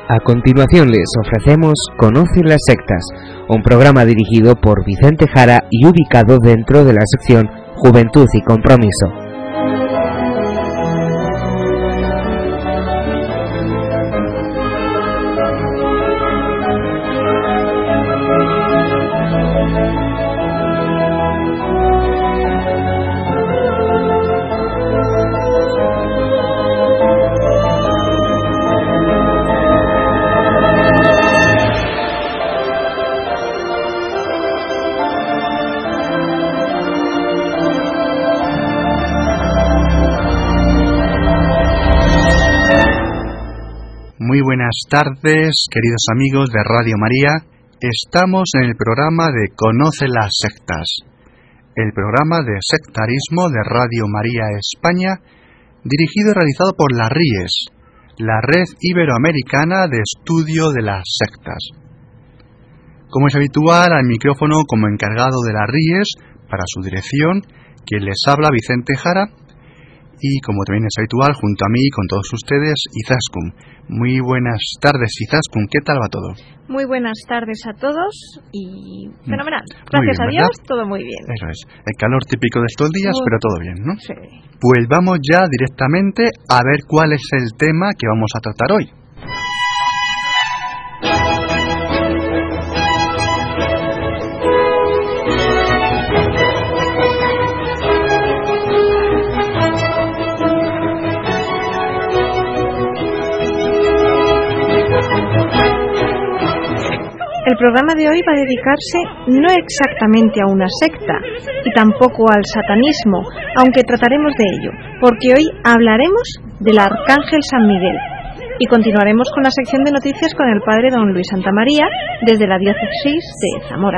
A continuación les ofrecemos Conoce las sectas, un programa dirigido por Vicente Jara y ubicado dentro de la sección Juventud y Compromiso. Muy buenas tardes, queridos amigos de Radio María. Estamos en el programa de Conoce las sectas, el programa de sectarismo de Radio María España, dirigido y realizado por la RIES, la Red Iberoamericana de Estudio de las Sectas. Como es habitual, al micrófono como encargado de la RIES, para su dirección, quien les habla, Vicente Jara, y como también es habitual, junto a mí y con todos ustedes, Izaskun. Muy buenas tardes, Izaskun, ¿qué tal va todo? Muy buenas tardes a todos y fenomenal. Gracias a Dios, todo muy bien. Eso es, el calor típico de estos días, pero todo bien, ¿no? Sí. Pues vamos ya directamente a ver cuál es el tema que vamos a tratar hoy. El programa de hoy va a dedicarse no exactamente a una secta y tampoco al satanismo, aunque trataremos de ello, porque hoy hablaremos del Arcángel San Miguel y continuaremos con la sección de noticias con el padre don Luis Santamaría desde la diócesis de Zamora.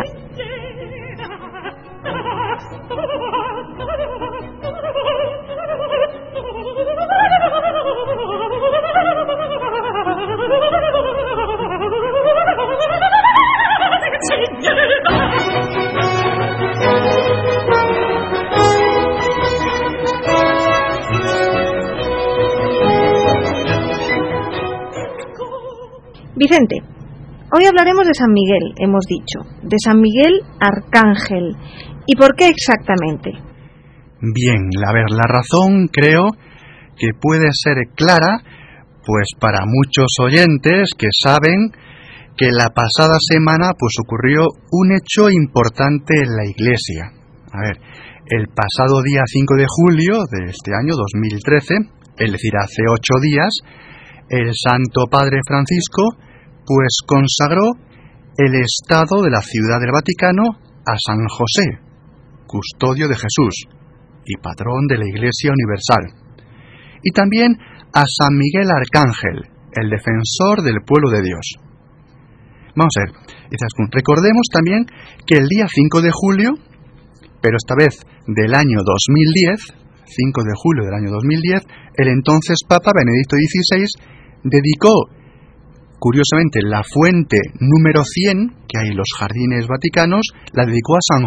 Vicente, hoy hablaremos de San Miguel, hemos dicho, de San Miguel Arcángel. ¿Y por qué exactamente? Bien, la razón creo que puede ser clara, pues para muchos oyentes que saben que la pasada semana pues ocurrió un hecho importante en la Iglesia. A ver, el pasado día 5 de julio de este año 2013, es decir, hace 8 días, el Santo Padre Francisco pues consagró el estado de la Ciudad del Vaticano a San José, custodio de Jesús y patrón de la Iglesia Universal, y también a San Miguel Arcángel, el defensor del pueblo de Dios. Vamos a ver, recordemos también que el día 5 de julio, pero esta vez del año 2010, 5 de julio del año 2010, el entonces Papa Benedicto XVI dedicó, curiosamente, la fuente número 100 que hay en los jardines vaticanos, la dedicó a San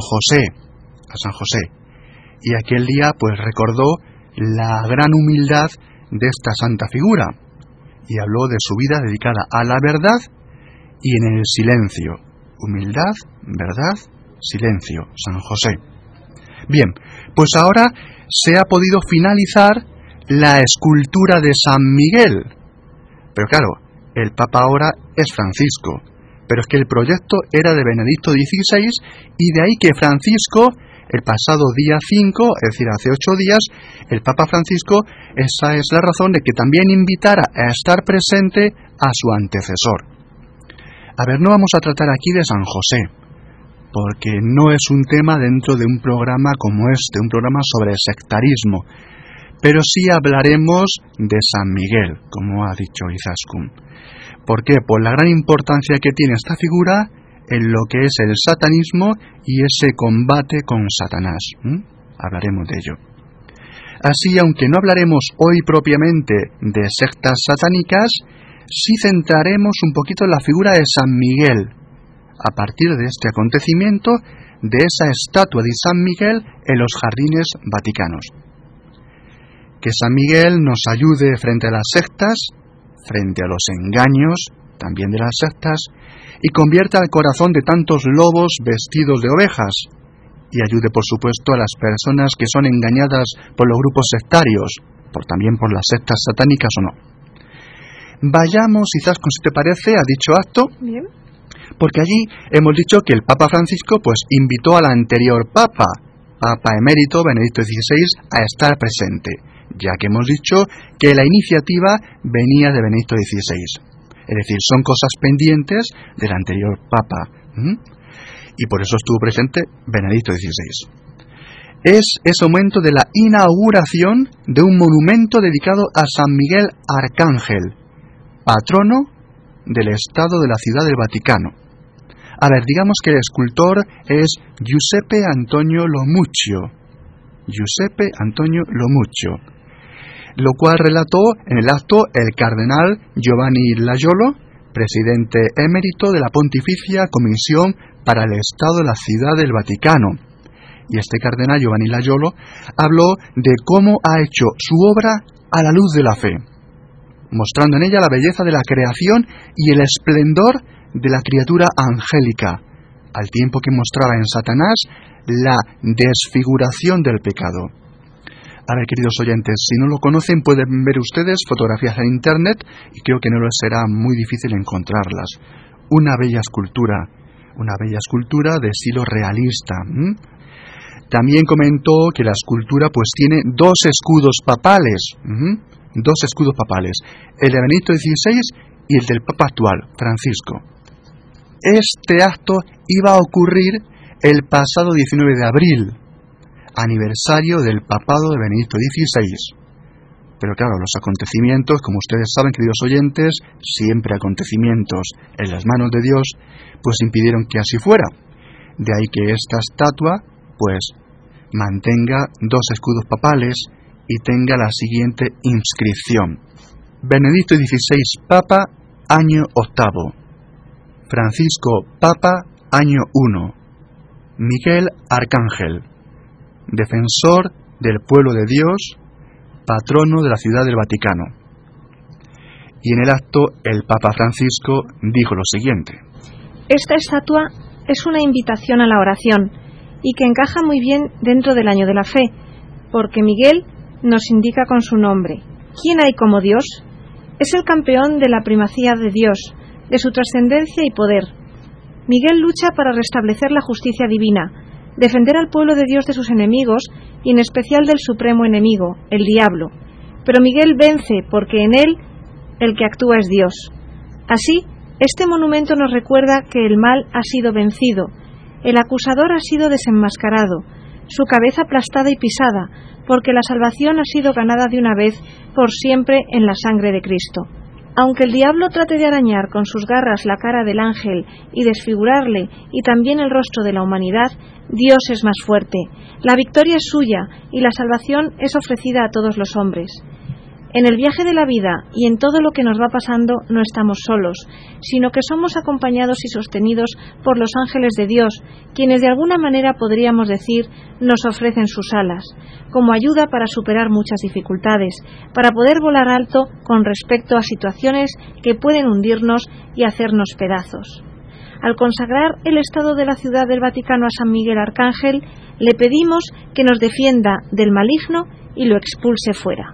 José. Y aquel día pues recordó la gran humildad de esta santa figura y habló de su vida dedicada a la verdad y en el silencio. Humildad, verdad, silencio, San José. Bien, pues ahora se ha podido finalizar la escultura de San Miguel. Pero claro, el Papa ahora es Francisco, pero es que el proyecto era de Benedicto XVI y de ahí que Francisco, el pasado día 5, es decir, hace 8 días, el Papa Francisco, esa es la razón de que también invitara a estar presente a su antecesor. A ver, no vamos a tratar aquí de San José, porque no es un tema dentro de un programa como este, un programa sobre sectarismo, pero sí hablaremos de San Miguel, como ha dicho Izaskun. ¿Por qué? Por la gran importancia que tiene esta figura en lo que es el satanismo y ese combate con Satanás. Hablaremos de ello. Así, aunque no hablaremos hoy propiamente de sectas satánicas, sí centraremos un poquito en la figura de San Miguel, a partir de este acontecimiento, de esa estatua de San Miguel en los jardines vaticanos. Que San Miguel nos ayude frente a las sectas, frente a los engaños también de las sectas, y convierta el corazón de tantos lobos vestidos de ovejas, y ayude, por supuesto, a las personas que son engañadas por los grupos sectarios, también por las sectas satánicas o no. Vayamos, Izaskun, si te parece, a dicho acto. Bien. Porque allí hemos dicho que el Papa Francisco invitó al anterior Papa emérito Benedicto XVI, a estar presente, ya que hemos dicho que la iniciativa venía de Benedicto XVI. Es decir, son cosas pendientes del anterior Papa. Y por eso estuvo presente Benedicto XVI. Es ese momento de la inauguración de un monumento dedicado a San Miguel Arcángel, patrono del Estado de la Ciudad del Vaticano. A ver, digamos que el escultor es Giuseppe Antonio Lomuccio. Giuseppe Antonio Lomuccio, lo cual relató en el acto el cardenal Giovanni Laiolo, presidente emérito de la Pontificia Comisión para el Estado de la Ciudad del Vaticano. Y este cardenal Giovanni Laiolo habló de cómo ha hecho su obra a la luz de la fe, mostrando en ella la belleza de la creación y el esplendor de la criatura angélica, al tiempo que mostraba en Satanás la desfiguración del pecado. A ver, queridos oyentes, si no lo conocen, pueden ver ustedes fotografías en internet y creo que no les será muy difícil encontrarlas. Una bella escultura de estilo realista. También comentó que la escultura tiene dos escudos papales, el de Benedicto XVI y el del Papa actual, Francisco. Este acto iba a ocurrir el pasado 19 de abril, aniversario del papado de Benedicto XVI. Pero claro, los acontecimientos, como ustedes saben, queridos oyentes, siempre acontecimientos en las manos de Dios, impidieron que así fuera. De ahí que esta estatua, mantenga dos escudos papales y tenga la siguiente inscripción: Benedicto XVI Papa, año 8. Francisco Papa, año 1. Miguel Arcángel, defensor del pueblo de Dios, patrono de la Ciudad del Vaticano. Y en el acto el Papa Francisco dijo lo siguiente: Esta estatua es una invitación a la oración y que encaja muy bien dentro del año de la fe, porque Miguel nos indica con su nombre: ¿quién hay como Dios? Es el campeón de la primacía de Dios, de su trascendencia y poder. Miguel lucha para restablecer la justicia divina, defender al pueblo de Dios de sus enemigos y en especial del supremo enemigo, el diablo. Pero Miguel vence porque en él el que actúa es Dios. Así, este monumento nos recuerda que el mal ha sido vencido, el acusador ha sido desenmascarado, su cabeza aplastada y pisada, porque la salvación ha sido ganada de una vez por siempre en la sangre de Cristo. Aunque el diablo trate de arañar con sus garras la cara del ángel y desfigurarle y también el rostro de la humanidad, Dios es más fuerte. La victoria es suya y la salvación es ofrecida a todos los hombres. En el viaje de la vida y en todo lo que nos va pasando no estamos solos, sino que somos acompañados y sostenidos por los ángeles de Dios, quienes de alguna manera podríamos decir nos ofrecen sus alas, como ayuda para superar muchas dificultades, para poder volar alto con respecto a situaciones que pueden hundirnos y hacernos pedazos. Al consagrar el estado de la Ciudad del Vaticano a San Miguel Arcángel, le pedimos que nos defienda del maligno y lo expulse fuera.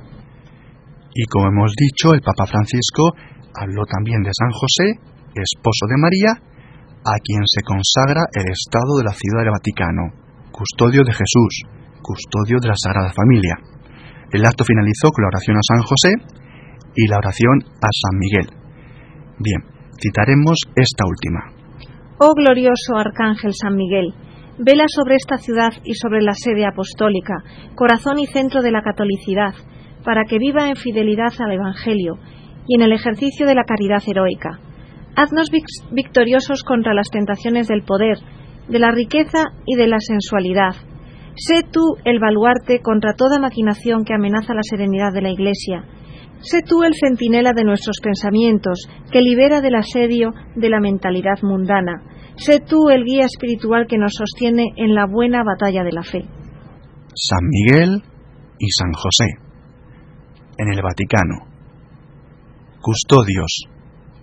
Y como hemos dicho, el Papa Francisco habló también de San José, esposo de María, a quien se consagra el estado de la Ciudad del Vaticano, custodio de Jesús, custodio de la Sagrada Familia. El acto finalizó con la oración a San José y la oración a San Miguel. Bien, citaremos esta última. Oh glorioso Arcángel San Miguel, vela sobre esta ciudad y sobre la sede apostólica, corazón y centro de la catolicidad, para que viva en fidelidad al Evangelio y en el ejercicio de la caridad heroica. Haznos victoriosos contra las tentaciones del poder, de la riqueza y de la sensualidad. Sé tú el baluarte contra toda maquinación que amenaza la serenidad de la Iglesia. Sé tú el centinela de nuestros pensamientos, que libera del asedio de la mentalidad mundana. Sé tú el guía espiritual que nos sostiene en la buena batalla de la fe. San Miguel y San José, en el Vaticano, custodios,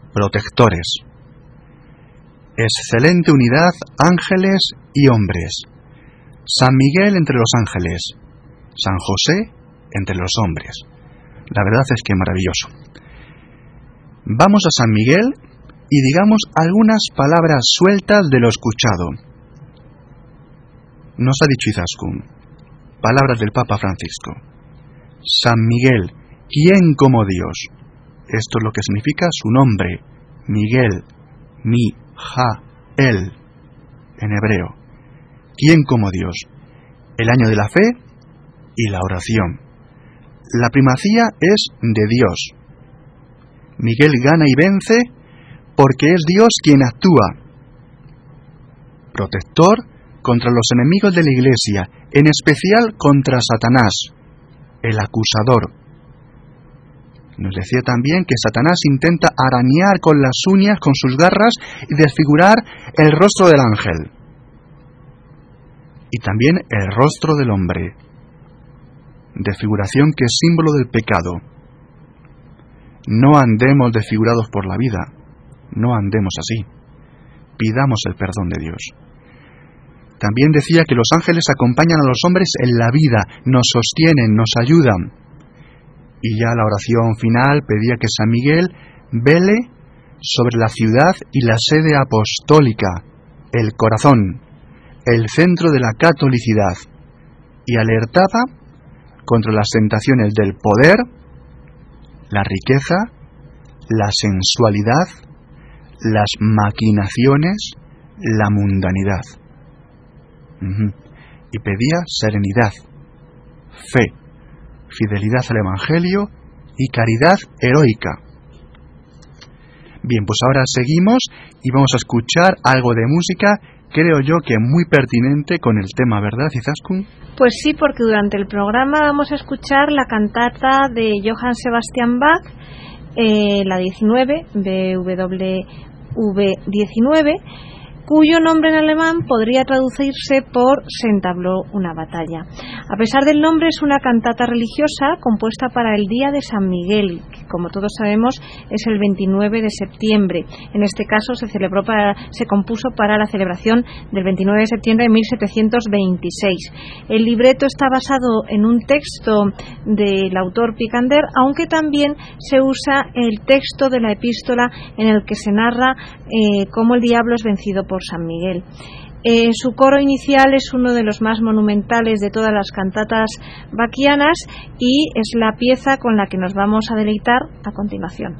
protectores. Excelente unidad, ángeles y hombres. San Miguel entre los ángeles, San José entre los hombres. La verdad es que maravilloso. Vamos a San Miguel y digamos algunas palabras sueltas de lo escuchado. Nos ha dicho Izaskun, palabras del Papa Francisco. San Miguel, ¿quién como Dios? Esto es lo que significa su nombre, Miguel, Mi-Ja-El, en hebreo. ¿Quién como Dios? El año de la fe y la oración. La primacía es de Dios. Miguel gana y vence porque es Dios quien actúa. Protector contra los enemigos de la Iglesia, en especial contra Satanás, el acusador. Nos decía también que Satanás intenta arañar con las uñas, con sus garras, y desfigurar el rostro del ángel. Y también el rostro del hombre. Desfiguración que es símbolo del pecado. No andemos desfigurados por la vida. No andemos así. Pidamos el perdón de Dios. También decía que los ángeles acompañan a los hombres en la vida, nos sostienen, nos ayudan. Y ya la oración final pedía que San Miguel vele sobre la ciudad y la sede apostólica, el corazón, el centro de la catolicidad, y alertaba contra las tentaciones del poder, la riqueza, la sensualidad, las maquinaciones, la mundanidad. Y pedía serenidad, fe, fidelidad al Evangelio y caridad heroica. Bien, pues ahora seguimos y vamos a escuchar algo de música, creo yo que muy pertinente con el tema, ¿verdad, Izaskun? Pues sí, porque durante el programa vamos a escuchar la cantata de Johann Sebastian Bach, la 19, BWV 19, cuyo nombre en alemán podría traducirse por Se entabló una batalla. A pesar del nombre, es una cantata religiosa compuesta para el día de San Miguel, que como todos sabemos es el 29 de septiembre. En este caso se compuso para la celebración del 29 de septiembre de 1726. El libreto está basado en un texto del autor Picander, aunque también se usa el texto de la epístola en el que se narra cómo el diablo es vencido por San Miguel. Su coro inicial es uno de los más monumentales de todas las cantatas bachianas y es la pieza con la que nos vamos a deleitar a continuación.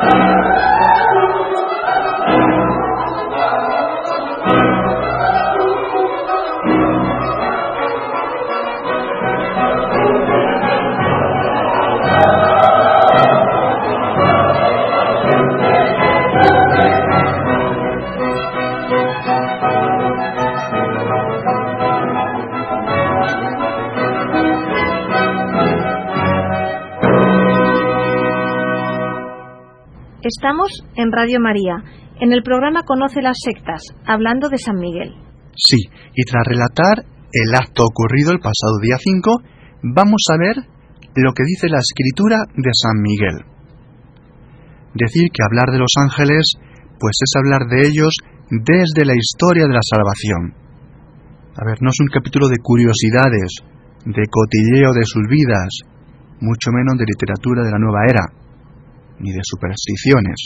Estamos en Radio María, en el programa Conoce las sectas, hablando de San Miguel. Sí, y tras relatar el acto ocurrido el pasado día 5, vamos a ver lo que dice la Escritura de San Miguel. Decir que hablar de los ángeles, pues es hablar de ellos desde la historia de la salvación. A ver, no es un capítulo de curiosidades, de cotilleo de sus vidas, mucho menos de literatura de la nueva era, ni de supersticiones.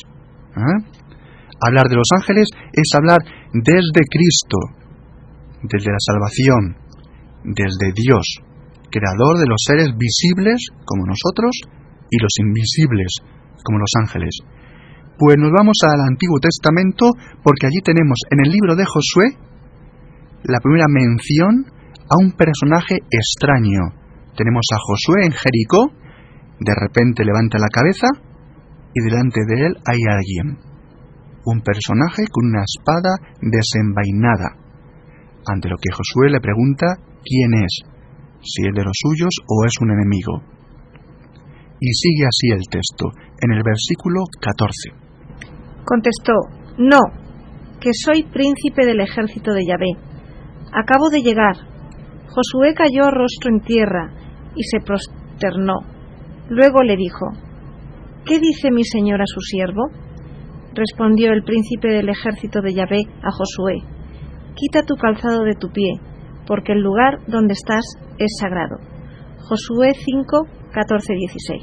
Hablar de los ángeles es hablar desde Cristo, desde la salvación, desde Dios, creador de los seres visibles como nosotros y los invisibles como los ángeles. Pues nos vamos al Antiguo Testamento porque allí tenemos en el libro de Josué la primera mención a un personaje extraño. Tenemos a Josué en Jericó, de repente levanta la cabeza y delante de él hay alguien, un personaje con una espada desenvainada, ante lo que Josué le pregunta quién es, si es de los suyos o es un enemigo. Y sigue así el texto, en el versículo 14. Contestó: no, que soy príncipe del ejército de Yahvé. Acabo de llegar. Josué cayó rostro en tierra y se prosternó. Luego le dijo: ¿qué dice mi señor a su siervo? Respondió el príncipe del ejército de Yahvé a Josué: quita tu calzado de tu pie, porque el lugar donde estás es sagrado. Josué 5, 14, 16.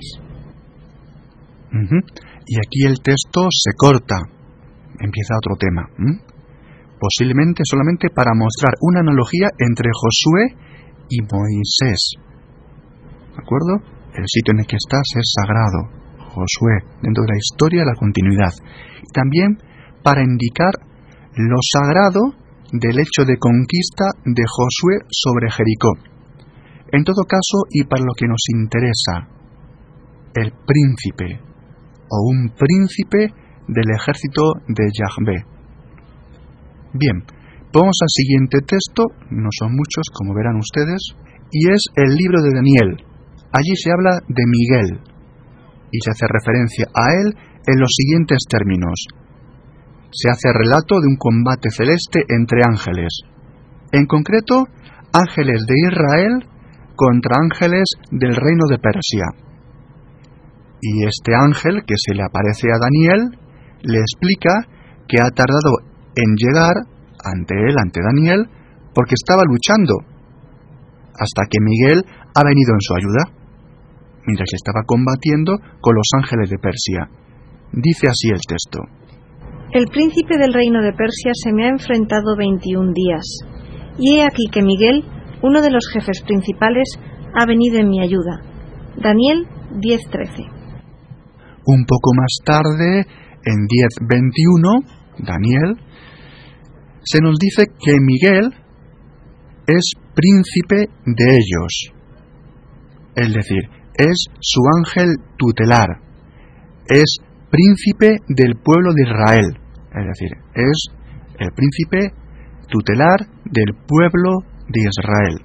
Y aquí el texto se corta, empieza otro tema, posiblemente solamente para mostrar una analogía entre Josué y Moisés. ¿De acuerdo? El sitio en el que estás es sagrado, Josué, dentro de la historia, la continuidad. Y también para indicar lo sagrado del hecho de conquista de Josué sobre Jericó. En todo caso, y para lo que nos interesa, el príncipe o un príncipe del ejército de Yahvé. Bien, vamos al siguiente texto, no son muchos como verán ustedes, y es el libro de Daniel. Allí se habla de Miguel y se hace referencia a él en los siguientes términos. Se hace relato de un combate celeste entre ángeles, en concreto ángeles de Israel contra ángeles del reino de Persia. Y este ángel que se le aparece a Daniel le explica que ha tardado en llegar ante él, ante Daniel, porque estaba luchando, hasta que Miguel ha venido en su ayuda, mientras que estaba combatiendo con los ángeles de Persia. Dice así el texto: el príncipe del reino de Persia se me ha enfrentado 21 días, y he aquí que Miguel, uno de los jefes principales, ha venido en mi ayuda. Daniel 10:13. Un poco más tarde, en 10:21, Daniel, se nos dice que Miguel es príncipe de ellos. Es decir, es su ángel tutelar. Es príncipe del pueblo de Israel. Es decir, es el príncipe tutelar del pueblo de Israel.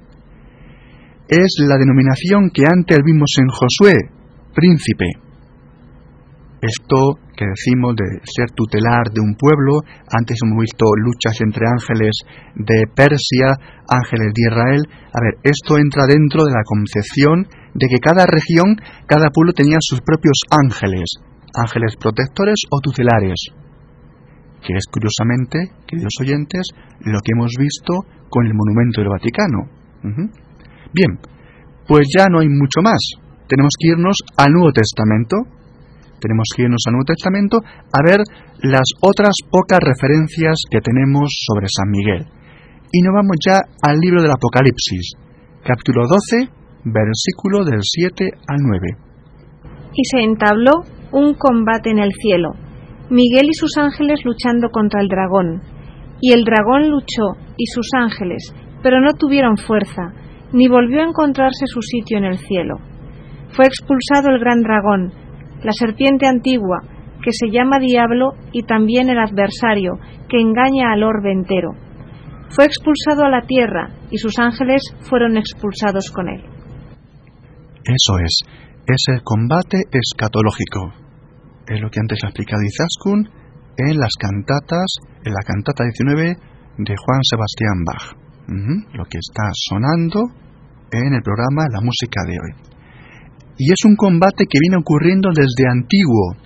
Es la denominación que antes vimos en Josué, príncipe. Esto que decimos de ser tutelar de un pueblo, antes hemos visto luchas entre ángeles de Persia, ángeles de Israel. A ver, esto entra dentro de la concepción de que cada región, cada pueblo tenía sus propios ángeles, ángeles protectores o tutelares, que es curiosamente, queridos oyentes, lo que hemos visto con el monumento del Vaticano. Bien, pues ya no hay mucho más. Tenemos que irnos al Nuevo Testamento. A ver las otras pocas referencias que tenemos sobre San Miguel. Y nos vamos ya al libro del Apocalipsis, capítulo 12, versículo del 7 al 9. Y se entabló un combate en el cielo, Miguel y sus ángeles luchando contra el dragón. Y el dragón luchó y sus ángeles, pero no tuvieron fuerza, ni volvió a encontrarse su sitio en el cielo. Fue expulsado el gran dragón, la serpiente antigua, que se llama Diablo y también el adversario, que engaña al orbe entero. Fue expulsado a la tierra y sus ángeles fueron expulsados con él. Eso es el combate escatológico. Es lo que antes ha explicado Izaskun en las cantatas, en la cantata 19 de Juan Sebastián Bach. Lo que está sonando en el programa La Música de hoy. Y es un combate que viene ocurriendo desde antiguo,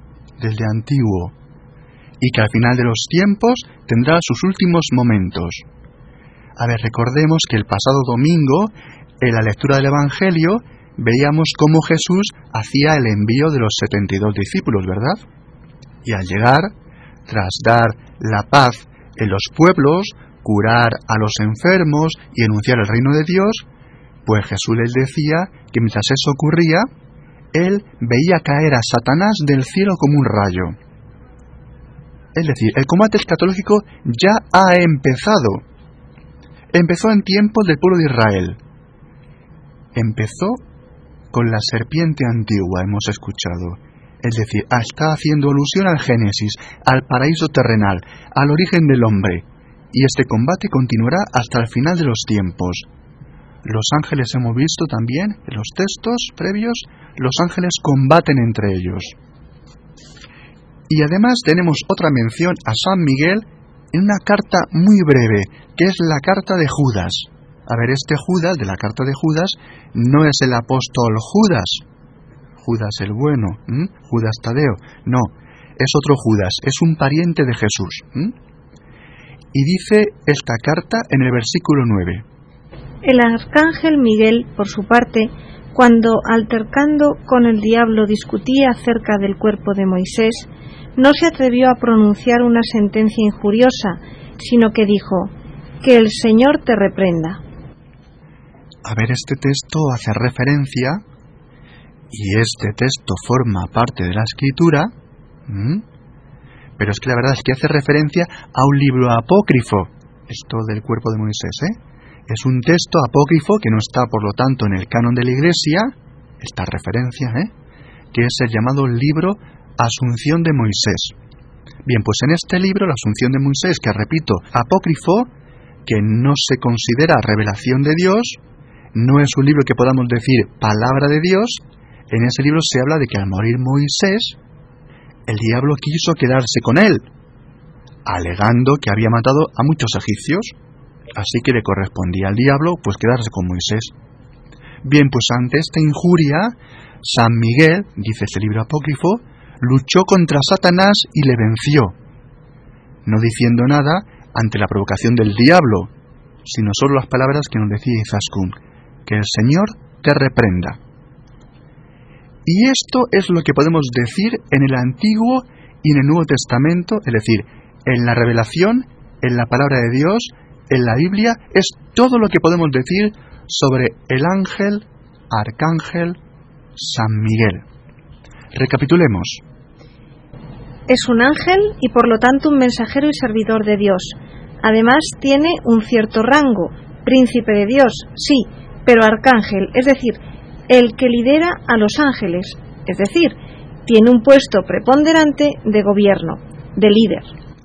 y que al final de los tiempos tendrá sus últimos momentos. A ver, recordemos que el pasado domingo, en la lectura del Evangelio, veíamos cómo Jesús hacía el envío de los 72 discípulos, ¿verdad? Y al llegar, tras dar la paz en los pueblos, curar a los enfermos y anunciar el reino de Dios, pues Jesús les decía que mientras eso ocurría, él veía caer a Satanás del cielo como un rayo. Es decir, el combate escatológico ya ha empezado. Empezó en tiempos del pueblo de Israel. Empezó con la serpiente antigua, hemos escuchado. Es decir, está haciendo alusión al Génesis, al paraíso terrenal, al origen del hombre. Y este combate continuará hasta el final de los tiempos. Los ángeles hemos visto también, en los textos previos, los ángeles combaten entre ellos. Y además tenemos otra mención a San Miguel en una carta muy breve, que es la carta de Judas. A ver, este Judas, de la carta de Judas, no es el apóstol Judas, Judas el bueno, Judas Tadeo, no, es otro Judas, es un pariente de Jesús. Y dice esta carta en el versículo 9. El arcángel Miguel, por su parte, cuando altercando con el diablo discutía acerca del cuerpo de Moisés, no se atrevió a pronunciar una sentencia injuriosa, sino que dijo: que el Señor te reprenda. A ver, este texto hace referencia, y este texto forma parte de la Escritura, pero es que la verdad es que hace referencia a un libro apócrifo, esto del cuerpo de Moisés, Es un texto apócrifo que no está, por lo tanto, en el canon de la Iglesia, esta referencia, que es el llamado libro Asunción de Moisés. Bien, pues en este libro, la Asunción de Moisés, que repito, apócrifo, que no se considera revelación de Dios, no es un libro que podamos decir palabra de Dios. En ese libro se habla de que al morir Moisés, el diablo quiso quedarse con él, alegando que había matado a muchos egipcios, así que le correspondía al diablo pues quedarse con Moisés. Bien, pues ante esta injuria, San Miguel, dice ese libro apócrifo, luchó contra Satanás y le venció, no diciendo nada ante la provocación del diablo, sino solo las palabras que nos decía Izaskun: que el Señor te reprenda. Y esto es lo que podemos decir en el Antiguo y en el Nuevo Testamento, es decir, en la revelación, en la palabra de Dios, en la Biblia, es todo lo que podemos decir sobre el ángel, arcángel, San Miguel. Recapitulemos. Es un ángel y por lo tanto un mensajero y servidor de Dios. Además tiene un cierto rango, príncipe de Dios, sí, pero arcángel, es decir, el que lidera a los ángeles, es decir, tiene un puesto preponderante de gobierno, de líder.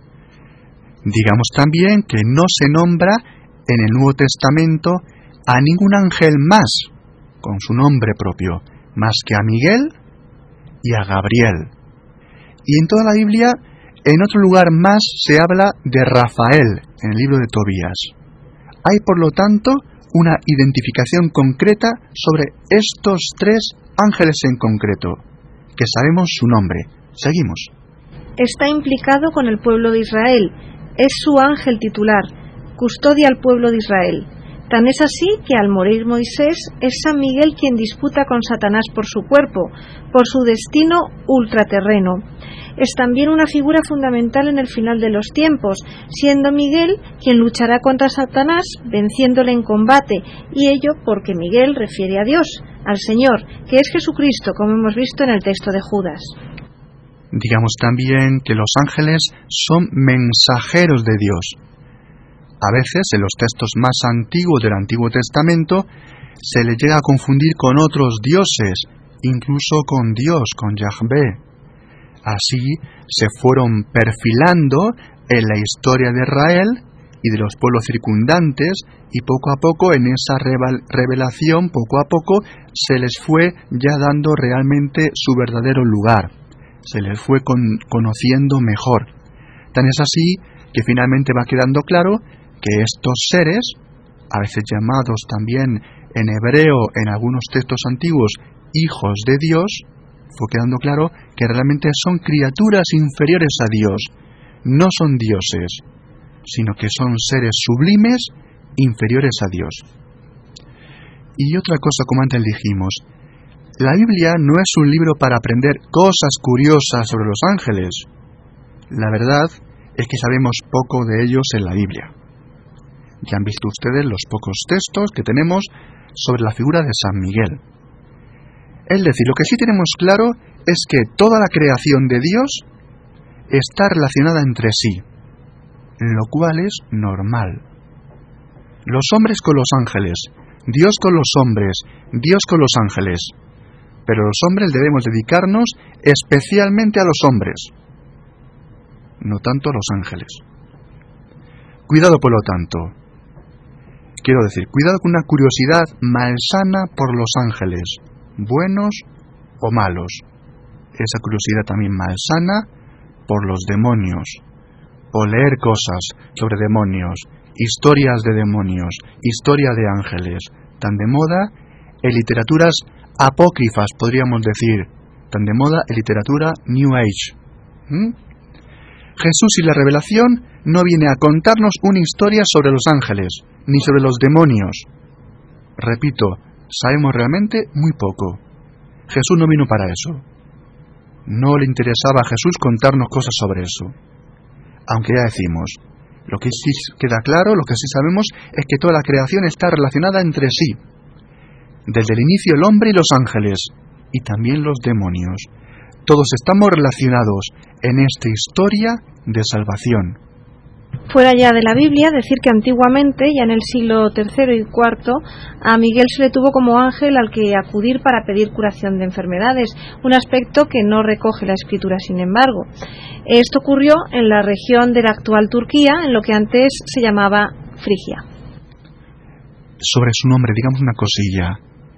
Digamos también que no se nombra en el Nuevo Testamento a ningún ángel más, con su nombre propio, más que a Miguel y a Gabriel. Y en toda la Biblia, en otro lugar más se habla de Rafael, en el libro de Tobías. Hay, por lo tanto, una identificación concreta sobre estos tres ángeles en concreto, que sabemos su nombre. Seguimos. Está implicado con el pueblo de Israel. Es su ángel titular, custodia al pueblo de Israel. Tan es así que al morir Moisés es San Miguel quien disputa con Satanás por su cuerpo, por su destino ultraterreno. Es también una figura fundamental en el final de los tiempos, siendo Miguel quien luchará contra Satanás, venciéndole en combate, y ello porque Miguel refiere a Dios, al Señor, que es Jesucristo, como hemos visto en el texto de Judas. Digamos también que los ángeles son mensajeros de Dios. A veces, en los textos más antiguos del Antiguo Testamento, se le llega a confundir con otros dioses, incluso con Dios, con Yahvé. Así se fueron perfilando en la historia de Israel y de los pueblos circundantes, y poco a poco en esa revelación, poco a poco, se les fue ya dando realmente su verdadero lugar. Se les fue conociendo mejor. Tan es así que finalmente va quedando claro que estos seres, a veces llamados también en hebreo, en algunos textos antiguos, hijos de Dios, fue quedando claro que realmente son criaturas inferiores a Dios. No son dioses, sino que son seres sublimes inferiores a Dios. Y otra cosa, como antes dijimos, la Biblia no es un libro para aprender cosas curiosas sobre los ángeles. La verdad es que sabemos poco de ellos en la Biblia. Ya han visto ustedes los pocos textos que tenemos sobre la figura de San Miguel. Es decir, lo que sí tenemos claro es que toda la creación de Dios está relacionada entre sí, lo cual es normal. Los hombres con los ángeles, Dios con los hombres, Dios con los ángeles. Pero los hombres debemos dedicarnos especialmente a los hombres, no tanto a los ángeles. Cuidado, por lo tanto. Quiero decir, cuidado con una curiosidad malsana por los ángeles, buenos o malos. Esa curiosidad también malsana por los demonios, o leer cosas sobre demonios, historias de demonios, historia de ángeles, tan de moda en literaturas apócrifas, podríamos decir, tan de moda en literatura New Age. Jesús y la revelación no viene a contarnos una historia sobre los ángeles, ni sobre los demonios. Repito, sabemos realmente muy poco. Jesús no vino para eso. No le interesaba a Jesús contarnos cosas sobre eso. Aunque ya decimos, lo que sí queda claro, lo que sí sabemos, es que toda la creación está relacionada entre sí. Desde el inicio el hombre y los ángeles, y también los demonios. Todos estamos relacionados en esta historia de salvación. Fuera ya de la Biblia, decir que antiguamente, ya en el siglo III y IV, a Miguel se le tuvo como ángel al que acudir para pedir curación de enfermedades, un aspecto que no recoge la Escritura, sin embargo. Esto ocurrió en la región de la actual Turquía, en lo que antes se llamaba Frigia. Sobre su nombre, digamos una cosilla.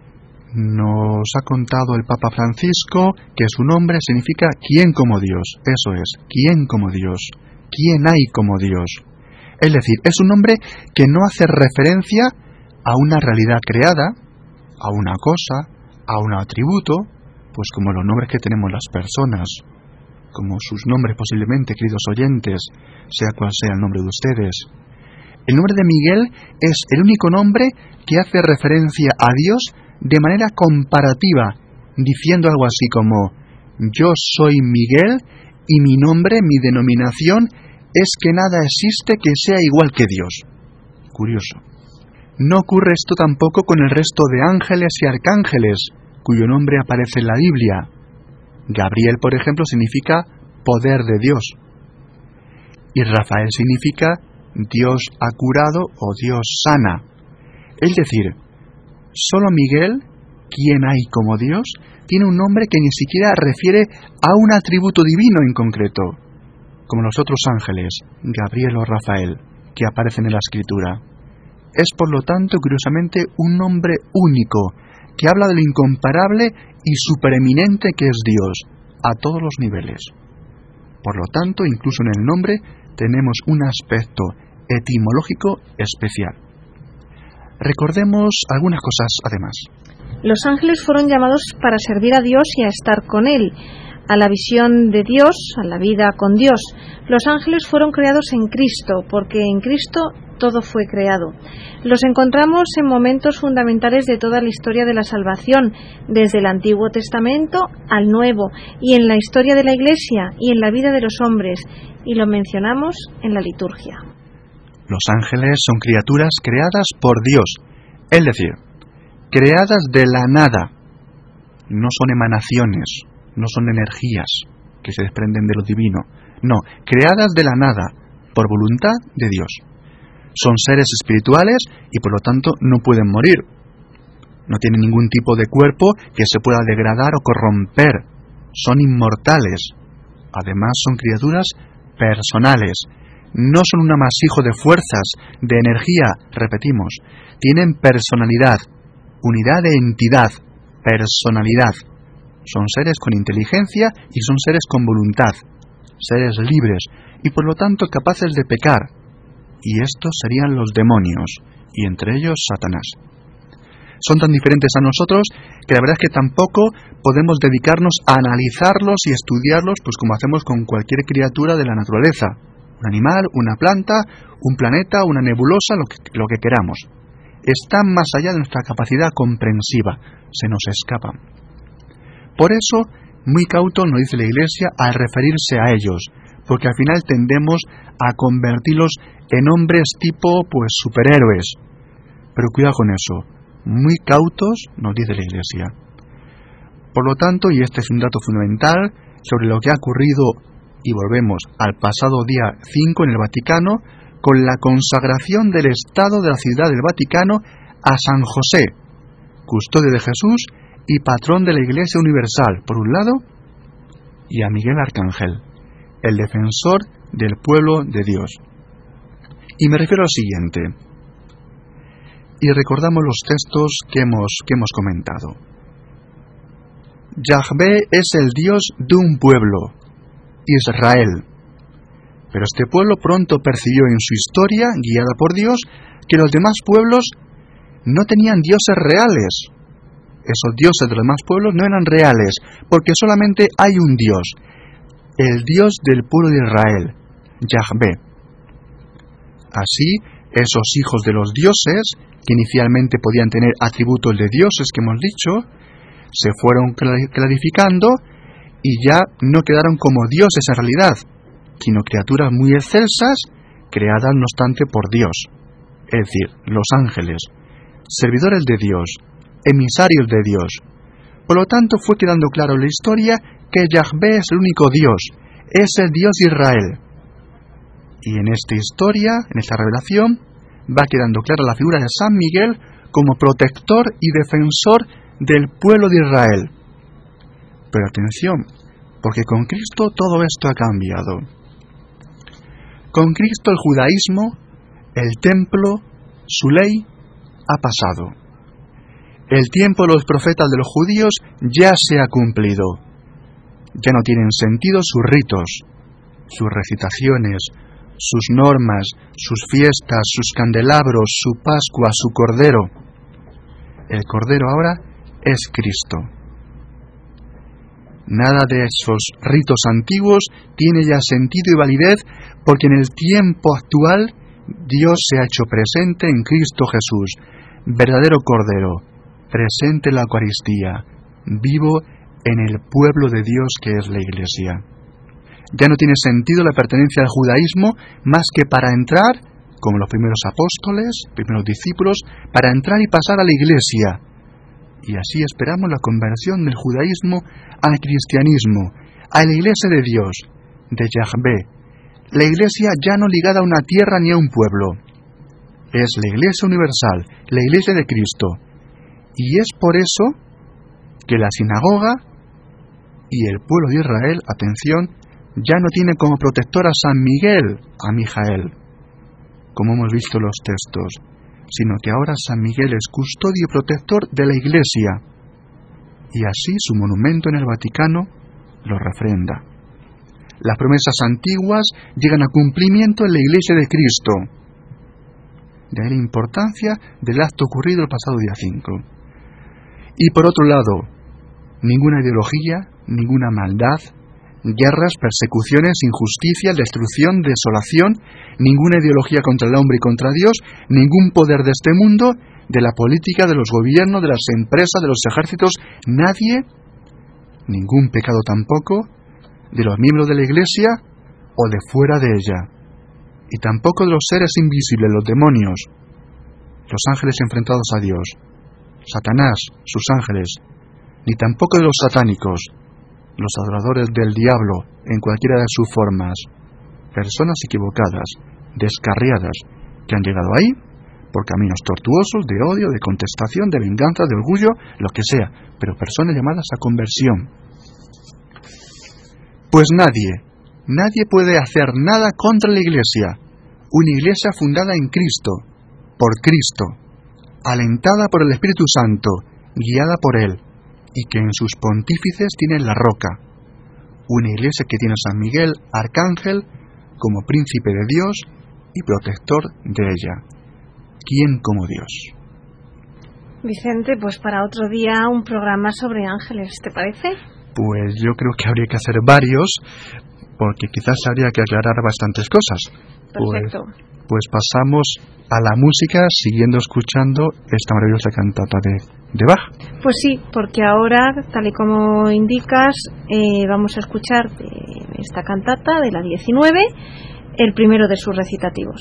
Nos ha contado el Papa Francisco que su nombre significa ¿quién como Dios? Eso es, ¿quién como Dios? ¿Quién hay como Dios? Es decir, es un nombre que no hace referencia a una realidad creada, a una cosa, a un atributo, pues como los nombres que tenemos las personas, como sus nombres posiblemente, queridos oyentes, sea cual sea el nombre de ustedes. El nombre de Miguel es el único nombre que hace referencia a Dios de manera comparativa, diciendo algo así como: yo soy Miguel y mi nombre, mi denominación, es que nada existe que sea igual que Dios. Curioso. No ocurre esto tampoco con el resto de ángeles y arcángeles, cuyo nombre aparece en la Biblia. Gabriel, por ejemplo, significa poder de Dios. Y Rafael significa Dios ha curado o Dios sana. Es decir, solo Miguel, quien hay como Dios, tiene un nombre que ni siquiera refiere a un atributo divino en concreto, como los otros ángeles, Gabriel o Rafael, que aparecen en la Escritura. Es, por lo tanto, curiosamente, un nombre único, que habla de lo incomparable y supereminente que es Dios, a todos los niveles. Por lo tanto, incluso en el nombre, tenemos un aspecto etimológico especial. Recordemos algunas cosas además. Los ángeles fueron llamados para servir a Dios y a estar con Él, a la visión de Dios, a la vida con Dios. Los ángeles fueron creados en Cristo, porque en Cristo todo fue creado. Los encontramos en momentos fundamentales de toda la historia de la salvación, desde el Antiguo Testamento al Nuevo, y en la historia de la Iglesia y en la vida de los hombres, y lo mencionamos en la liturgia. Los ángeles son criaturas creadas por Dios, es decir, creadas de la nada, no son emanaciones, no son energías que se desprenden de lo divino, no, creadas de la nada, por voluntad de Dios. Son seres espirituales y por lo tanto no pueden morir. No tienen ningún tipo de cuerpo que se pueda degradar o corromper. Son inmortales. Además son criaturas personales. No son un amasijo de fuerzas, de energía, repetimos. Tienen personalidad, unidad de entidad, personalidad. Son seres con inteligencia y son seres con voluntad, seres libres y por lo tanto capaces de pecar. Y estos serían los demonios, y entre ellos Satanás. Son tan diferentes a nosotros que la verdad es que tampoco podemos dedicarnos a analizarlos y estudiarlos pues como hacemos con cualquier criatura de la naturaleza. Un animal, una planta, un planeta, una nebulosa, lo que queramos. Están más allá de nuestra capacidad comprensiva, se nos escapan. Por eso, muy cauto nos dice la Iglesia al referirse a ellos, porque al final tendemos a convertirlos en hombres tipo, pues, superhéroes. Pero cuidado con eso, muy cautos, nos dice la Iglesia. Por lo tanto, y este es un dato fundamental, sobre lo que ha ocurrido, y volvemos al pasado día 5 en el Vaticano, con la consagración del Estado de la Ciudad del Vaticano a San José, custodio de Jesús y patrón de la Iglesia Universal, por un lado, y a Miguel Arcángel, el defensor del pueblo de Dios. Y me refiero al siguiente, y recordamos los textos que hemos comentado. Yahvé es el Dios de un pueblo, Israel. Pero este pueblo pronto percibió en su historia, guiada por Dios, que los demás pueblos no tenían dioses reales. Esos dioses de los demás pueblos no eran reales, porque solamente hay un Dios, el Dios del pueblo de Israel, Yahvé. Así, esos hijos de los dioses, que inicialmente podían tener atributos de dioses que hemos dicho, se fueron clarificando y ya no quedaron como dioses en realidad, sino criaturas muy excelsas, creadas no obstante por Dios, es decir, los ángeles, servidores de Dios, emisarios de Dios. Por lo tanto, fue quedando claro en la historia que Yahvé es el único Dios, es el Dios de Israel. Y en esta historia, en esta revelación, va quedando clara la figura de San Miguel como protector y defensor del pueblo de Israel. Pero atención, porque con Cristo todo esto ha cambiado. Con Cristo el judaísmo, el templo, su ley, ha pasado. El tiempo de los profetas de los judíos ya se ha cumplido. Ya no tienen sentido sus ritos, sus recitaciones, sus normas, sus fiestas, sus candelabros, su Pascua, su Cordero. El Cordero ahora es Cristo. Nada de esos ritos antiguos tiene ya sentido y validez, porque en el tiempo actual Dios se ha hecho presente en Cristo Jesús, verdadero Cordero, presente en la Eucaristía, vivo en el pueblo de Dios que es la Iglesia. Ya no tiene sentido la pertenencia al judaísmo más que para entrar, como los primeros apóstoles, primeros discípulos, para entrar y pasar a la Iglesia. Y así esperamos la conversión del judaísmo al cristianismo, a la Iglesia de Dios, de Yahvé. La Iglesia ya no ligada a una tierra ni a un pueblo. Es la Iglesia universal, la Iglesia de Cristo. Y es por eso que la sinagoga y el pueblo de Israel, atención, ya no tiene como protector a San Miguel, a Mijael, como hemos visto en los textos, sino que ahora San Miguel es custodio y protector de la Iglesia, y así su monumento en el Vaticano lo refrenda. Las promesas antiguas llegan a cumplimiento en la Iglesia de Cristo. De ahí la importancia del acto ocurrido el pasado día 5. Y por otro lado, ninguna ideología, ninguna maldad, guerras, persecuciones, injusticias, destrucción, desolación, ninguna ideología contra el hombre y contra Dios, ningún poder de este mundo, de la política, de los gobiernos, de las empresas, de los ejércitos, nadie, ningún pecado tampoco, de los miembros de la Iglesia o de fuera de ella, y tampoco de los seres invisibles, los demonios, los ángeles enfrentados a Dios, Satanás, sus ángeles, ni tampoco de los satánicos, los adoradores del diablo en cualquiera de sus formas, personas equivocadas, descarriadas, que han llegado ahí por caminos tortuosos de odio, de contestación, de venganza, de orgullo, lo que sea, pero personas llamadas a conversión. Pues nadie puede hacer nada contra la Iglesia, una Iglesia fundada en Cristo, por Cristo, alentada por el Espíritu Santo, guiada por Él, y que en sus pontífices tiene la roca, una Iglesia que tiene a San Miguel, arcángel, como príncipe de Dios y protector de ella. ¿Quién como Dios? Vicente, pues para otro día un programa sobre ángeles, ¿te parece? Pues yo creo que habría que hacer varios, porque quizás habría que aclarar bastantes cosas. Perfecto. Pues pasamos a la música siguiendo escuchando esta maravillosa cantata de Bach. Pues sí, porque ahora, tal y como indicas, vamos a escuchar esta cantata de la 19, el primero de sus recitativos.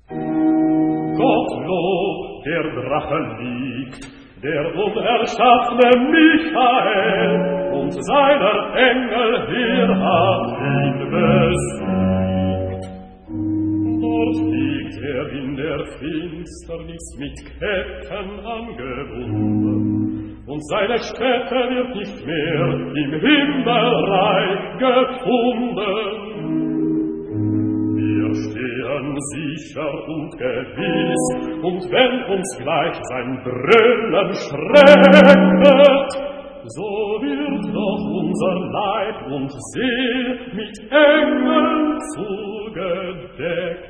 Gottlob, der Drache liegt, der unerschaffene Michael und seiner Engel Heerhat ihn besiegt. Dort liegt in der Finsternis mit Ketten angebunden, und seine Stätte wird nicht mehr im Himmelreich gefunden. Wir stehen sicher und gewiss, und wenn uns gleich sein Brüllen schrecket, so wird doch unser Leib und Seel mit Engeln zugedeckt.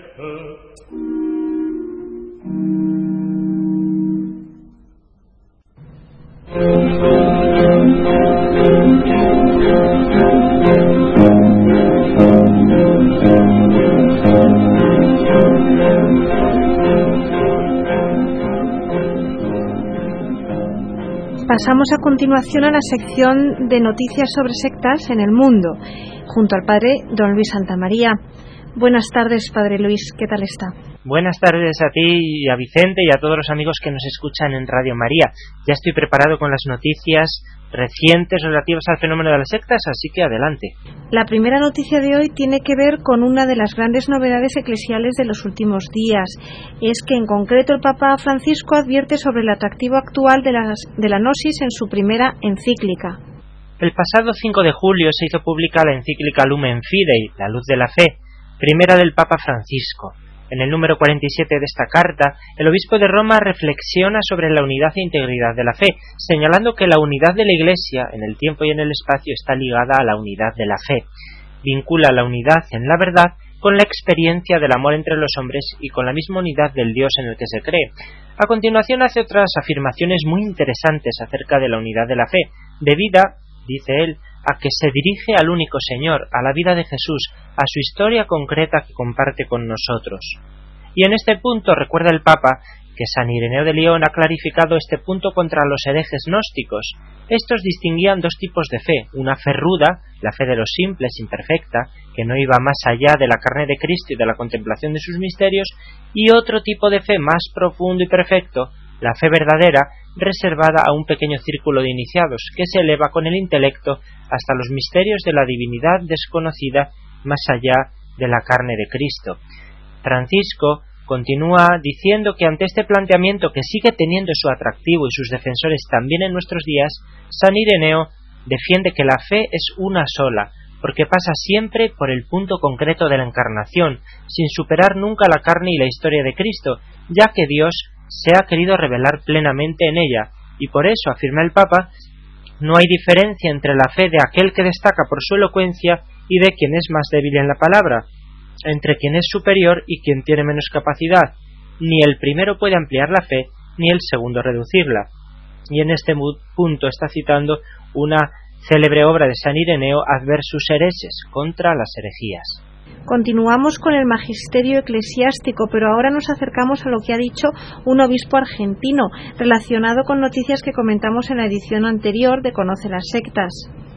Pasamos a continuación a la sección de noticias sobre sectas en el mundo, junto al padre don Luis Santamaría. Buenas tardes, padre Luis, ¿qué tal está? Buenas tardes a ti y a Vicente y a todos los amigos que nos escuchan en Radio María. Ya estoy preparado con las noticias recientes relativas al fenómeno de las sectas, así que adelante. La primera noticia de hoy tiene que ver con una de las grandes novedades eclesiales de los últimos días. Es que en concreto el Papa Francisco advierte sobre el atractivo actual de la gnosis en su primera encíclica. El pasado 5 de julio se hizo pública la encíclica Lumen Fidei, la luz de la fe, primera del Papa Francisco. En el número 47 de esta carta, el obispo de Roma reflexiona sobre la unidad e integridad de la fe, señalando que la unidad de la Iglesia en el tiempo y en el espacio está ligada a la unidad de la fe. Vincula la unidad en la verdad con la experiencia del amor entre los hombres y con la misma unidad del Dios en el que se cree. A continuación hace otras afirmaciones muy interesantes acerca de la unidad de la fe, debida, dice él, a que se dirige al único Señor, a la vida de Jesús, a su historia concreta que comparte con nosotros. Y en este punto recuerda el Papa que San Ireneo de León ha clarificado este punto contra los herejes gnósticos. Estos distinguían dos tipos de fe, una fe ruda, la fe de los simples, imperfecta, que no iba más allá de la carne de Cristo y de la contemplación de sus misterios, y otro tipo de fe más profundo y perfecto, la fe verdadera, reservada a un pequeño círculo de iniciados, que se eleva con el intelecto hasta los misterios de la divinidad desconocida más allá de la carne de Cristo. Francisco continúa diciendo que ante este planteamiento, que sigue teniendo su atractivo y sus defensores también en nuestros días, San Ireneo defiende que la fe es una sola, porque pasa siempre por el punto concreto de la encarnación, sin superar nunca la carne y la historia de Cristo, ya que Dios se ha querido revelar plenamente en ella, y por eso, afirma el Papa, no hay diferencia entre la fe de aquel que destaca por su elocuencia y de quien es más débil en la palabra, entre quien es superior y quien tiene menos capacidad. Ni el primero puede ampliar la fe, ni el segundo reducirla. Y en este punto está citando una célebre obra de San Ireneo, Adversus Hereses, contra las herejías. Continuamos con el magisterio eclesiástico, pero ahora nos acercamos a lo que ha dicho un obispo argentino, relacionado con noticias que comentamos en la edición anterior de Conoce las sectas.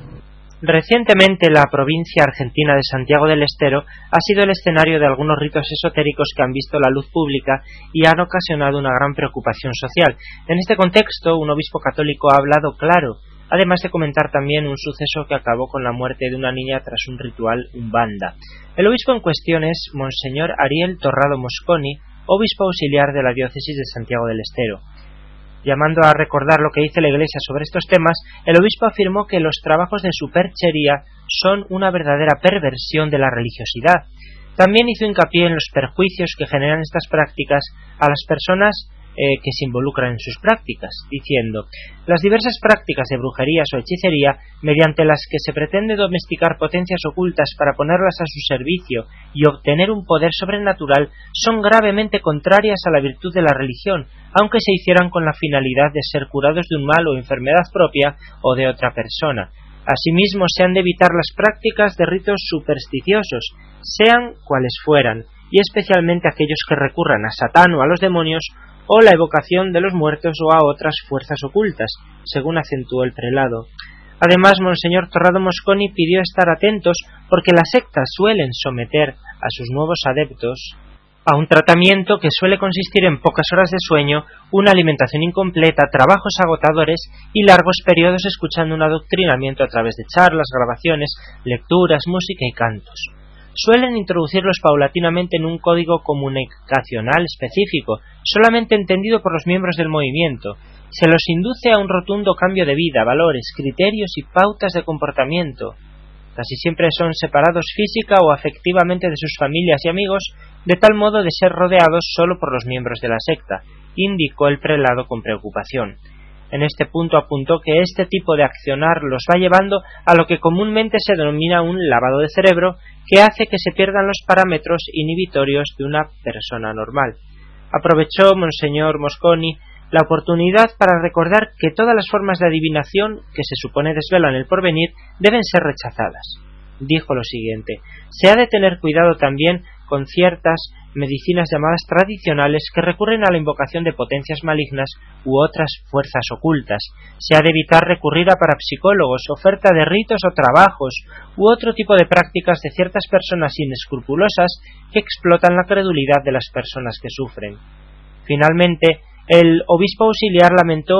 Recientemente la provincia argentina de Santiago del Estero ha sido el escenario de algunos ritos esotéricos que han visto la luz pública y han ocasionado una gran preocupación social. En este contexto, un obispo católico ha hablado claro, además de comentar también un suceso que acabó con la muerte de una niña tras un ritual umbanda. El obispo en cuestión es Monseñor Ariel Torrado Mosconi, obispo auxiliar de la diócesis de Santiago del Estero. Llamando a recordar lo que dice la Iglesia sobre estos temas, el obispo afirmó que los trabajos de superchería son una verdadera perversión de la religiosidad. También hizo hincapié en los perjuicios que generan estas prácticas a las personas que se involucran en sus prácticas, diciendo: las diversas prácticas de brujerías o hechicería, mediante las que se pretende domesticar potencias ocultas para ponerlas a su servicio y obtener un poder sobrenatural, son gravemente contrarias a la virtud de la religión, aunque se hicieran con la finalidad de ser curados de un mal o enfermedad propia o de otra persona. Asimismo, se han de evitar las prácticas de ritos supersticiosos, sean cuales fueran, y especialmente aquellos que recurran a Satán o a los demonios, o la evocación de los muertos o a otras fuerzas ocultas, según acentuó el prelado. Además, Monseñor Torrado Mosconi pidió estar atentos porque las sectas suelen someter a sus nuevos adeptos a un tratamiento que suele consistir en pocas horas de sueño, una alimentación incompleta, trabajos agotadores y largos periodos escuchando un adoctrinamiento a través de charlas, grabaciones, lecturas, música y cantos. Suelen introducirlos paulatinamente en un código comunicacional específico, solamente entendido por los miembros del movimiento. Se los induce a un rotundo cambio de vida, valores, criterios y pautas de comportamiento. Casi siempre son separados física o afectivamente de sus familias y amigos, de tal modo de ser rodeados solo por los miembros de la secta, indicó el prelado con preocupación. En este punto apuntó que este tipo de accionar los va llevando a lo que comúnmente se denomina un lavado de cerebro, que hace que se pierdan los parámetros inhibitorios de una persona normal. Aprovechó Monseñor Mosconi la oportunidad para recordar que todas las formas de adivinación que se supone desvelan el porvenir deben ser rechazadas. Dijo lo siguiente: se ha de tener cuidado también con ciertas medicinas llamadas tradicionales que recurren a la invocación de potencias malignas u otras fuerzas ocultas. Se ha de evitar recurrir a parapsicólogos, oferta de ritos o trabajos u otro tipo de prácticas de ciertas personas inescrupulosas que explotan la credulidad de las personas que sufren. Finalmente, el obispo auxiliar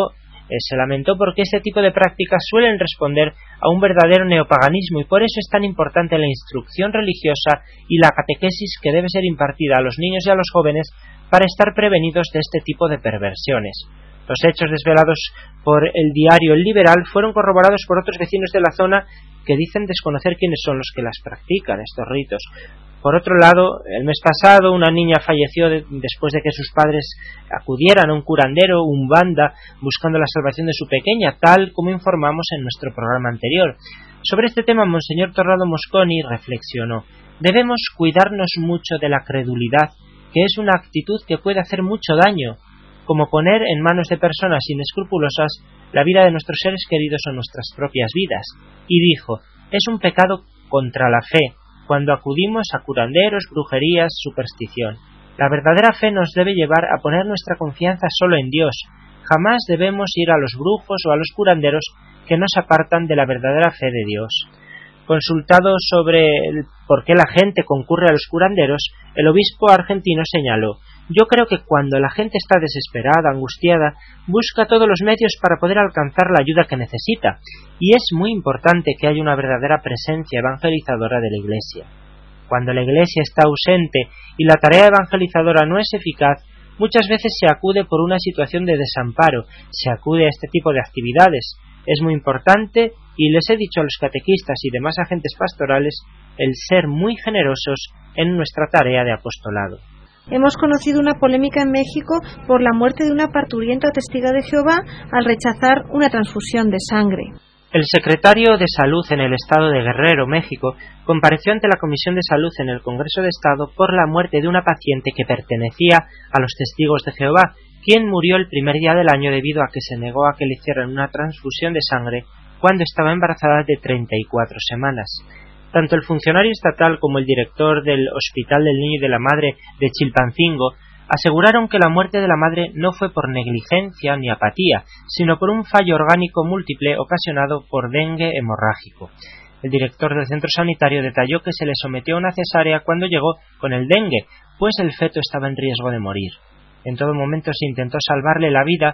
se lamentó porque este tipo de prácticas suelen responder a un verdadero neopaganismo y por eso es tan importante la instrucción religiosa y la catequesis que debe ser impartida a los niños y a los jóvenes para estar prevenidos de este tipo de perversiones. Los hechos desvelados por el diario El Liberal fueron corroborados por otros vecinos de la zona que dicen desconocer quiénes son los que las practican, estos ritos. Por otro lado, el mes pasado una niña falleció después de que sus padres acudieran a un curandero, umbanda, buscando la salvación de su pequeña, tal como informamos en nuestro programa anterior. Sobre este tema, Monseñor Torrado Mosconi reflexionó: debemos cuidarnos mucho de la credulidad, que es una actitud que puede hacer mucho daño, como poner en manos de personas inescrupulosas la vida de nuestros seres queridos o nuestras propias vidas. Y dijo: es un pecado contra la fe cuando acudimos a curanderos, brujerías, superstición. La verdadera fe nos debe llevar a poner nuestra confianza solo en Dios. Jamás debemos ir a los brujos o a los curanderos que nos apartan de la verdadera fe de Dios. Consultado sobre por qué la gente concurre a los curanderos, el obispo argentino señaló: yo creo que cuando la gente está desesperada, angustiada, busca todos los medios para poder alcanzar la ayuda que necesita, y es muy importante que haya una verdadera presencia evangelizadora de la Iglesia. Cuando la Iglesia está ausente y la tarea evangelizadora no es eficaz, muchas veces se acude por una situación de desamparo, se acude a este tipo de actividades. Es muy importante, y les he dicho a los catequistas y demás agentes pastorales, el ser muy generosos en nuestra tarea de apostolado. Hemos conocido una polémica en México por la muerte de una parturienta testiga de Jehová al rechazar una transfusión de sangre. El secretario de Salud en el estado de Guerrero, México, compareció ante la Comisión de Salud en el Congreso de Estado por la muerte de una paciente que pertenecía a los testigos de Jehová, quien murió el primer día del año debido a que se negó a que le hicieran una transfusión de sangre cuando estaba embarazada de 34 semanas. Tanto el funcionario estatal como el director del Hospital del Niño y de la Madre de Chilpancingo aseguraron que la muerte de la madre no fue por negligencia ni apatía, sino por un fallo orgánico múltiple ocasionado por dengue hemorrágico. El director del centro sanitario detalló que se le sometió a una cesárea cuando llegó con el dengue, pues el feto estaba en riesgo de morir. En todo momento se intentó salvarle la vida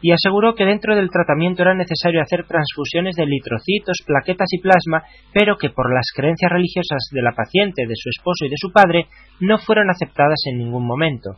y aseguró que dentro del tratamiento era necesario hacer transfusiones de eritrocitos, plaquetas y plasma, pero que por las creencias religiosas de la paciente, de su esposo y de su padre no fueron aceptadas en ningún momento.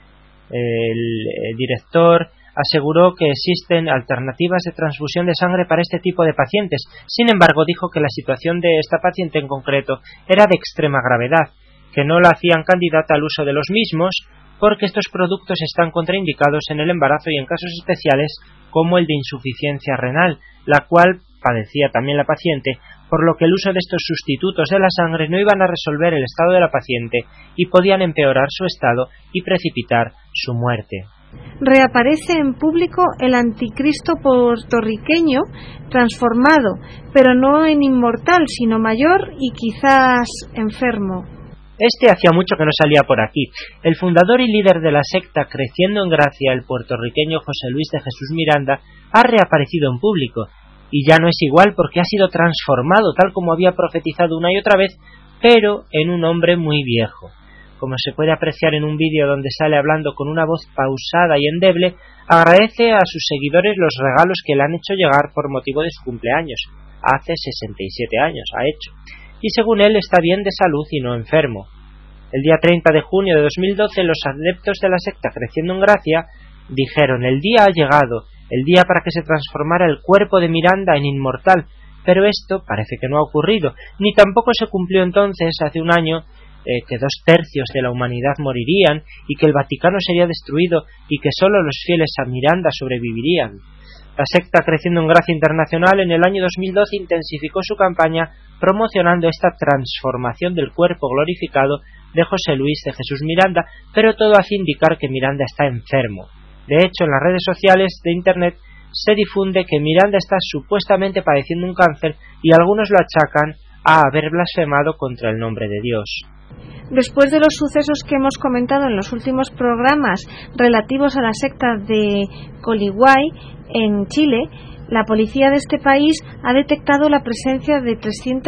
El director aseguró que existen alternativas de transfusión de sangre para este tipo de pacientes. Sin embargo, dijo que la situación de esta paciente en concreto era de extrema gravedad, que no la hacían candidata al uso de los mismos porque estos productos están contraindicados en el embarazo y en casos especiales como el de insuficiencia renal, la cual padecía también la paciente, por lo que el uso de estos sustitutos de la sangre no iban a resolver el estado de la paciente y podían empeorar su estado y precipitar su muerte. Reaparece en público el anticristo puertorriqueño transformado, pero no en inmortal, sino mayor y quizás enfermo. Este hacía mucho que no salía por aquí. El fundador y líder de la secta Creciendo en Gracia, el puertorriqueño José Luis de Jesús Miranda, ha reaparecido en público, y ya no es igual porque ha sido transformado tal como había profetizado una y otra vez, pero en un hombre muy viejo. Como se puede apreciar en un vídeo donde sale hablando con una voz pausada y endeble, agradece a sus seguidores los regalos que le han hecho llegar por motivo de su cumpleaños. Hace 67 años ha hecho. Y según él está bien de salud y no enfermo. El día 30 de junio de 2012 los adeptos de la secta Creciendo en Gracia dijeron: el día ha llegado, el día para que se transformara el cuerpo de Miranda en inmortal, pero esto parece que no ha ocurrido, ni tampoco se cumplió entonces, hace un año, que 2/3 de la humanidad morirían y que el Vaticano sería destruido y que solo los fieles a Miranda sobrevivirían. La secta Creciendo en Gracia Internacional en el año 2012 intensificó su campaña promocionando esta transformación del cuerpo glorificado de José Luis de Jesús Miranda, pero todo hace indicar que Miranda está enfermo. De hecho, en las redes sociales de Internet se difunde que Miranda está supuestamente padeciendo un cáncer y algunos lo achacan a haber blasfemado contra el nombre de Dios. Después de los sucesos que hemos comentado en los últimos programas relativos a la secta de Coliguay en Chile, la policía de este país ha detectado la presencia de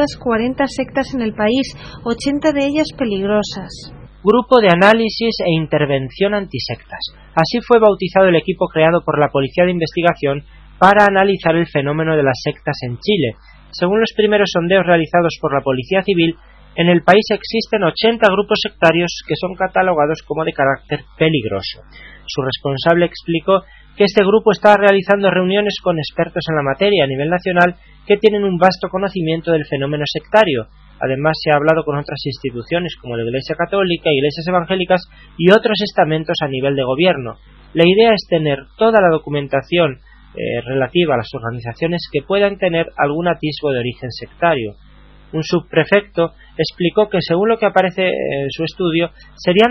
340 sectas en el país, 80 de ellas peligrosas. Grupo de Análisis e Intervención Antisectas. Así fue bautizado el equipo creado por la Policía de Investigación para analizar el fenómeno de las sectas en Chile. Según los primeros sondeos realizados por la Policía Civil, en el país existen 80 grupos sectarios que son catalogados como de carácter peligroso. Su responsable explicó que este grupo está realizando reuniones con expertos en la materia a nivel nacional que tienen un vasto conocimiento del fenómeno sectario. Además, se ha hablado con otras instituciones como la Iglesia Católica, iglesias evangélicas y otros estamentos a nivel de gobierno. La idea es tener toda la documentación relativa a las organizaciones que puedan tener algún atisbo de origen sectario. Un subprefecto explicó que según lo que aparece en su estudio serían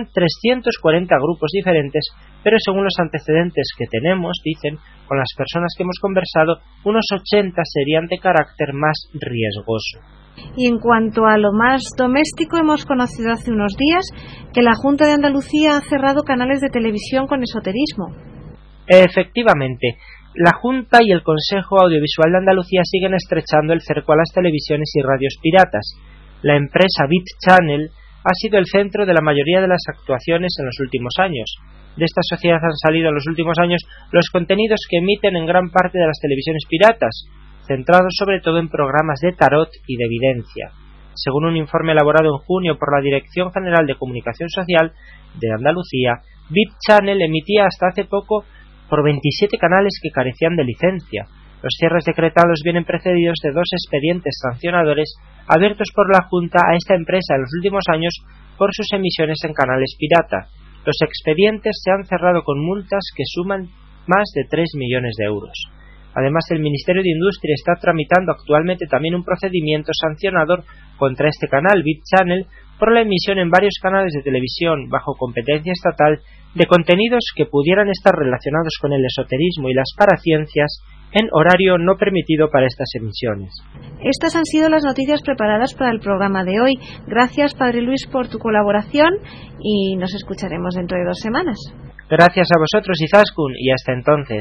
340 grupos diferentes, pero según los antecedentes que tenemos, dicen, con las personas que hemos conversado, unos 80 serían de carácter más riesgoso. Y en cuanto a lo más doméstico, hemos conocido hace unos días que la Junta de Andalucía ha cerrado canales de televisión con esoterismo. Efectivamente, la Junta y el Consejo Audiovisual de Andalucía siguen estrechando el cerco a las televisiones y radios piratas. La empresa VIP Channel ha sido el centro de la mayoría de las actuaciones en los últimos años. De esta sociedad han salido en los últimos años los contenidos que emiten en gran parte de las televisiones piratas, centrados sobre todo en programas de tarot y de evidencia. Según un informe elaborado en junio por la Dirección General de Comunicación Social de Andalucía, VIP Channel emitía hasta hace poco por 27 canales que carecían de licencia. Los cierres decretados vienen precedidos de 2 expedientes sancionadores abiertos por la Junta a esta empresa en los últimos años por sus emisiones en canales pirata. Los expedientes se han cerrado con multas que suman más de 3 millones de euros. Además, el Ministerio de Industria está tramitando actualmente también un procedimiento sancionador contra este canal, VIP Channel, por la emisión en varios canales de televisión bajo competencia estatal de contenidos que pudieran estar relacionados con el esoterismo y las paraciencias en horario no permitido para estas emisiones. Estas han sido las noticias preparadas para el programa de hoy. Gracias, Padre Luis, por tu colaboración y nos escucharemos dentro de 2 semanas. Gracias a vosotros, Izaskun, y hasta entonces.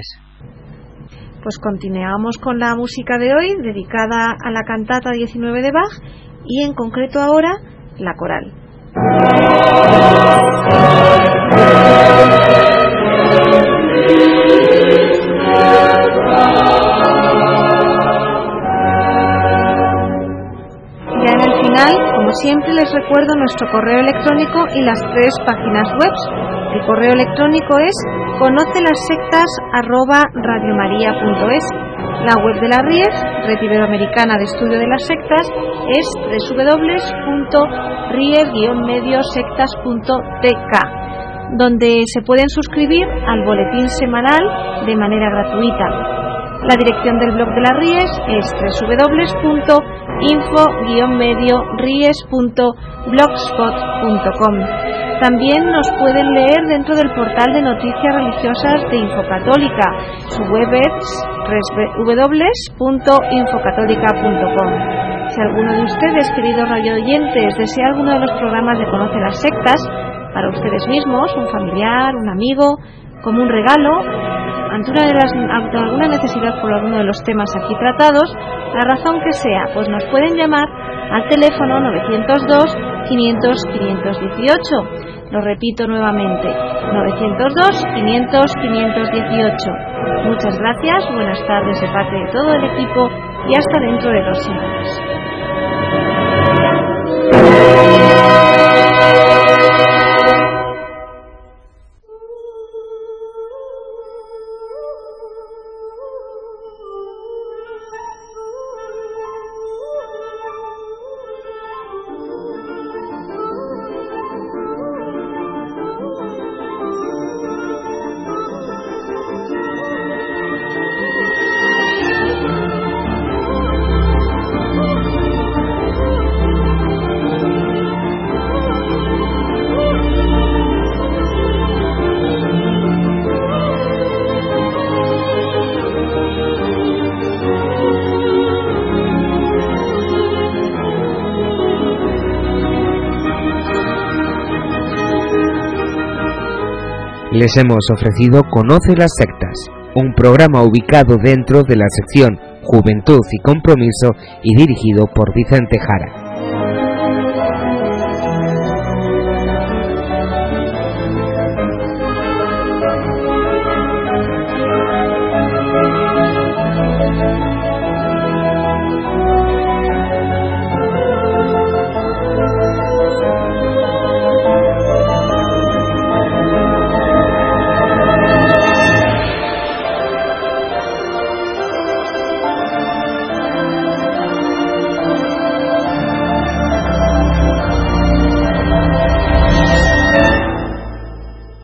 Pues continuamos con la música de hoy, dedicada a la cantata 19 de Bach y en concreto ahora la coral. siempre les recuerdo nuestro correo electrónico y las 3 páginas web. El correo electrónico es conocelasectas@radiomaria.es. La web de la RIES, Red Iberoamericana de Estudio de las Sectas, es www.rie-mediosectas.tk, donde se pueden suscribir al boletín semanal de manera gratuita. La dirección del blog de la RIES es www.info-ries.blogspot.com. También nos pueden leer dentro del portal de noticias religiosas de Infocatólica. Su web es www.infocatólica.com. Si alguno de ustedes, queridos radioyentes, desea alguno de los programas de Conoce las Sectas, para ustedes mismos, un familiar, un amigo, como un regalo, ante alguna necesidad por alguno de los temas aquí tratados, la razón que sea, pues nos pueden llamar al teléfono 902-500-518. Lo repito nuevamente, 902-500-518. Muchas gracias, buenas tardes de parte de todo el equipo y hasta dentro de 2 semanas. Les hemos ofrecido Conoce las Sectas, un programa ubicado dentro de la sección Juventud y Compromiso y dirigido por Vicente Jara.